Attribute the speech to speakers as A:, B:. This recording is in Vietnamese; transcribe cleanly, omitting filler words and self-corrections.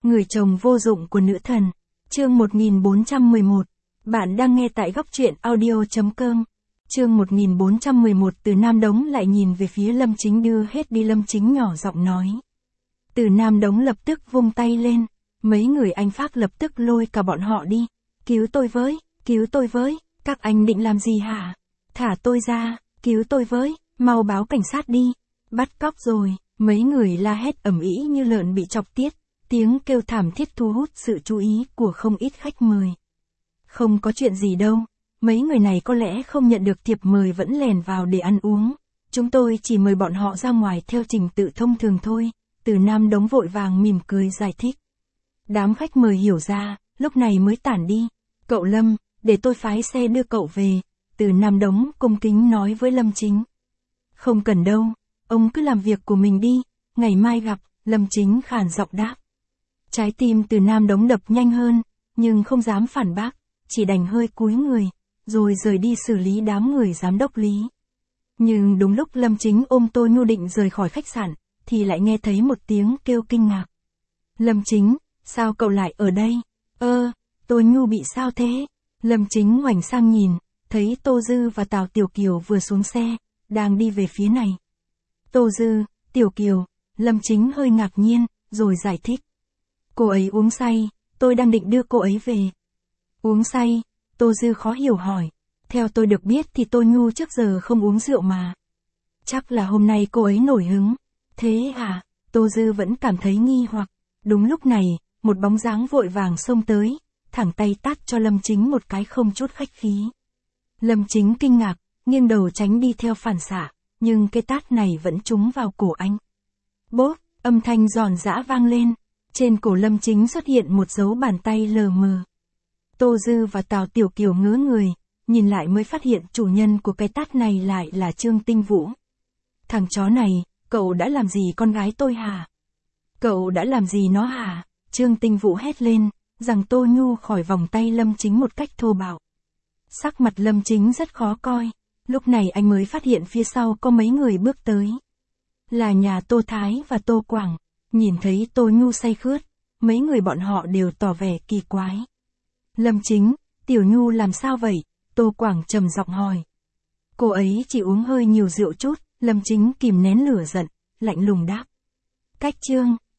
A: Người chồng vô dụng của nữ thần. Chương 1411. Bạn đang nghe tại góc truyện audio.com. Chương 1411. Từ Nam Đống lại nhìn về phía Lâm Chính đưa hết đi. Lâm Chính nhỏ giọng nói. Từ Nam Đống lập tức vung tay lên. Mấy người anh Phác lập tức lôi cả bọn họ đi. Cứu tôi với, các anh định làm gì hả? Thả tôi ra, cứu tôi với, mau báo cảnh sát đi. Bắt cóc rồi, mấy người la hét ầm ĩ như lợn bị chọc tiết. Tiếng kêu thảm thiết thu hút sự chú ý của không ít khách mời. Không có chuyện gì đâu, mấy người này có lẽ không nhận được thiệp mời vẫn lèn vào để ăn uống. Chúng tôi chỉ mời bọn họ ra ngoài theo trình tự thông thường thôi. Từ Nam Đống vội vàng mỉm cười giải thích. Đám khách mời hiểu ra, lúc này mới tản đi. Cậu Lâm, để tôi phái xe đưa cậu về. Từ Nam Đống cung kính nói với Lâm Chính. Không cần đâu, ông cứ làm việc của mình đi, ngày mai gặp. Lâm Chính khàn giọng đáp. Trái tim Từ Nam Đống đập nhanh hơn, nhưng không dám phản bác, chỉ đành hơi cúi người, rồi rời đi xử lý đám người giám đốc Lý. Nhưng đúng lúc Lâm Chính ôm Tô Nhu định rời khỏi khách sạn, thì lại nghe thấy một tiếng kêu kinh ngạc. Lâm Chính, sao cậu lại ở đây? Tô Nhu bị sao thế? Lâm Chính ngoảnh sang nhìn, thấy Tô Dư và Tào Tiểu Kiều vừa xuống xe, đang đi về phía này. Tô Dư, Tiểu Kiều, Lâm Chính hơi ngạc nhiên, rồi giải thích. Cô ấy uống say, tôi đang định đưa cô ấy về. Uống say? Tô Dư khó hiểu hỏi. Theo tôi được biết thì Tô Nhu trước giờ không uống rượu mà. Chắc là hôm nay cô ấy nổi hứng. Thế à? Tô Dư vẫn cảm thấy nghi hoặc. Đúng lúc này, một bóng dáng vội vàng xông tới, thẳng tay tát cho Lâm Chính một cái không chút khách khí. Lâm Chính kinh ngạc, nghiêng đầu tránh đi theo phản xạ, nhưng cái tát này vẫn trúng vào cổ anh. Bốp, âm thanh giòn giã vang lên. Trên cổ Lâm Chính xuất hiện một dấu bàn tay lờ mờ. Tô Dư và Tào Tiểu Kiều ngớ người, nhìn lại mới phát hiện chủ nhân của cái tát này lại là Trương Tinh Vũ. Thằng chó này, cậu đã làm gì con gái tôi hả? Cậu đã làm gì nó hả? Trương Tinh Vũ hét lên, giằng Tô Nhu khỏi vòng tay Lâm Chính một cách thô bạo. Sắc mặt Lâm Chính rất khó coi, lúc này anh mới phát hiện phía sau có mấy người bước tới. Là nhà Tô Thái và Tô Quảng. Nhìn thấy Tô Nhu say khướt, mấy người bọn họ đều tỏ vẻ kỳ quái. Lâm Chính, Tiểu Nhu làm sao vậy? Tô Quảng trầm giọng hỏi. Cô ấy chỉ uống hơi nhiều rượu chút. Lâm Chính kìm nén lửa giận, lạnh lùng đáp. Cách chương